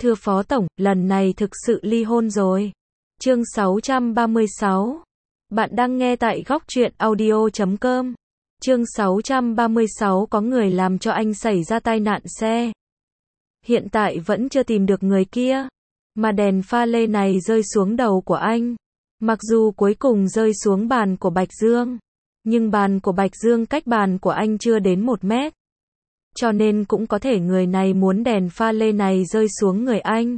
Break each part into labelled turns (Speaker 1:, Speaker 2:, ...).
Speaker 1: Thưa Phó Tổng, lần này thực sự ly hôn rồi. Chương 636. Bạn đang nghe tại góc truyện audio.com. Chương 636 có người làm cho anh xảy ra tai nạn xe. Hiện tại vẫn chưa tìm được người kia. Mà đèn pha lê này rơi xuống đầu của anh. Mặc dù cuối cùng rơi xuống bàn của Bạch Dương. Nhưng bàn của Bạch Dương cách bàn của anh chưa đến 1 mét. Cho nên cũng có thể người này muốn đèn pha lê này rơi xuống người anh.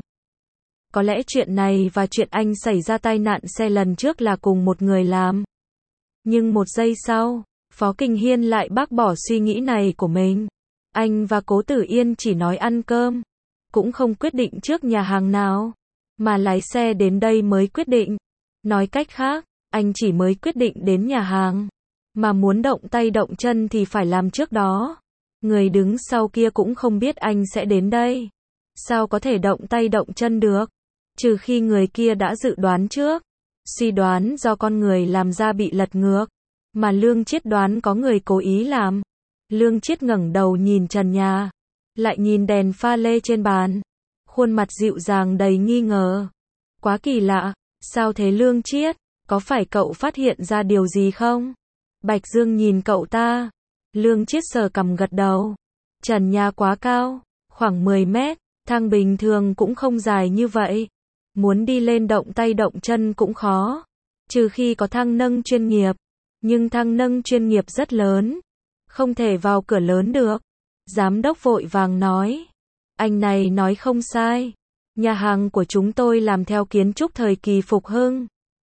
Speaker 1: Có lẽ chuyện này và chuyện anh xảy ra tai nạn xe lần trước là cùng một người làm. Nhưng 1 giây sau, Phó Kình Hiên lại bác bỏ suy nghĩ này của mình. Anh và Cố Tử Yên chỉ nói ăn cơm, cũng không quyết định trước nhà hàng nào, mà lái xe đến đây mới quyết định. Nói cách khác, anh chỉ mới quyết định đến nhà hàng, mà muốn động tay động chân thì phải làm trước đó. Người đứng sau kia cũng không biết anh sẽ đến đây. Sao có thể động tay động chân được? Trừ khi người kia đã dự đoán trước. Suy đoán do con người làm ra bị lật ngược. Mà Lương Chiết đoán có người cố ý làm. Lương Chiết ngẩng đầu nhìn trần nhà. Lại nhìn đèn pha lê trên bàn. Khuôn mặt dịu dàng đầy nghi ngờ. Quá kỳ lạ. Sao thế Lương Chiết? Có phải cậu phát hiện ra điều gì không? Bạch Dương nhìn cậu ta. Lương Chiết sờ cằm gật đầu. Trần nhà quá cao, khoảng 10 mét, thang bình thường cũng không dài như vậy. Muốn đi lên động tay động chân cũng khó. Trừ khi có thang nâng chuyên nghiệp. Nhưng thang nâng chuyên nghiệp rất lớn. Không thể vào cửa lớn được. Giám đốc vội vàng nói. Anh này nói không sai. Nhà hàng của chúng tôi làm theo kiến trúc thời kỳ phục hưng.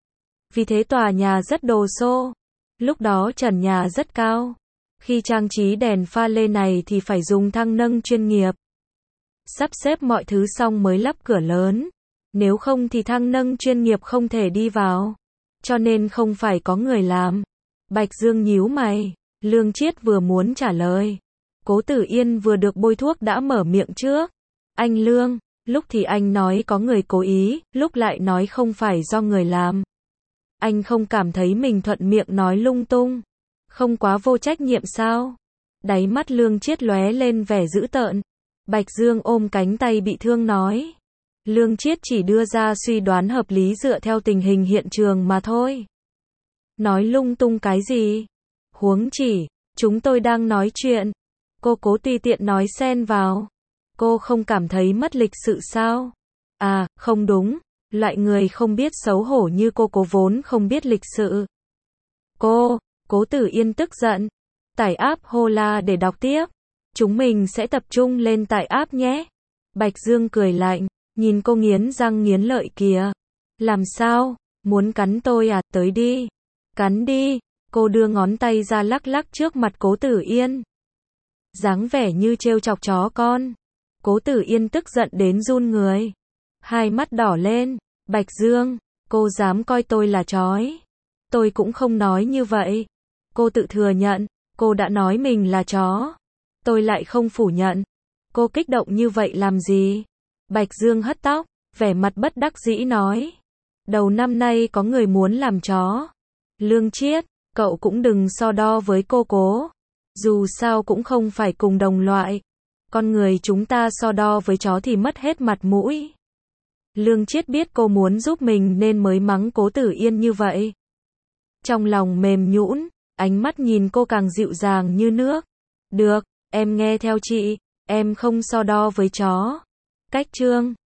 Speaker 1: Vì thế tòa nhà rất đồ sộ. Lúc đó trần nhà rất cao. Khi trang trí đèn pha lê này thì phải dùng thang nâng chuyên nghiệp. Sắp xếp mọi thứ xong mới lắp cửa lớn. Nếu không thì thang nâng chuyên nghiệp không thể đi vào. Cho nên không phải có người làm. Bạch Dương nhíu mày. Lương Chiết vừa muốn trả lời. Cố Tử Yên vừa được bôi thuốc đã mở miệng trước. Anh Lương, lúc thì anh nói có người cố ý, lúc lại nói không phải do người làm. Anh không cảm thấy mình thuận miệng nói lung tung. Không quá vô trách nhiệm sao? Đáy mắt Lương Chiết lóe lên vẻ dữ tợn. Bạch Dương ôm cánh tay bị thương nói. Lương Chiết chỉ đưa ra suy đoán hợp lý dựa theo tình hình hiện trường mà thôi. Nói lung tung cái gì? Huống chỉ, chúng tôi đang nói chuyện. Cô Cố tùy tiện nói xen vào. Cô không cảm thấy mất lịch sự sao? À, không đúng. Loại người không biết xấu hổ như cô Cố vốn không biết lịch sự. Cố Tử Yên tức giận. Tải app Hola để đọc tiếp. Chúng mình sẽ tập trung lên tải app nhé. Bạch Dương cười lạnh. Nhìn cô nghiến răng nghiến lợi kìa. Làm sao? Muốn cắn tôi à? Tới đi. Cắn đi. Cô đưa ngón tay ra lắc lắc trước mặt Cố Tử Yên. Dáng vẻ như trêu chọc chó con. Cố Tử Yên tức giận đến run người. Hai mắt đỏ lên. Bạch Dương, cô dám coi tôi là chói. Tôi cũng không nói như vậy. Cô tự thừa nhận, cô đã nói mình là chó. Tôi lại không phủ nhận. Cô kích động như vậy làm gì? Bạch Dương hất tóc, vẻ mặt bất đắc dĩ nói. Đầu năm nay có người muốn làm chó. Lương Chiết, cậu cũng đừng so đo với cô Cố. Dù sao cũng không phải cùng đồng loại. Con người chúng ta so đo với chó thì mất hết mặt mũi. Lương Chiết biết cô muốn giúp mình nên mới mắng Cố Tử Yên như vậy. Trong lòng mềm nhũn, ánh mắt nhìn cô càng dịu dàng như nước. Được, em nghe theo chị, em không so đo với chó. Cách chương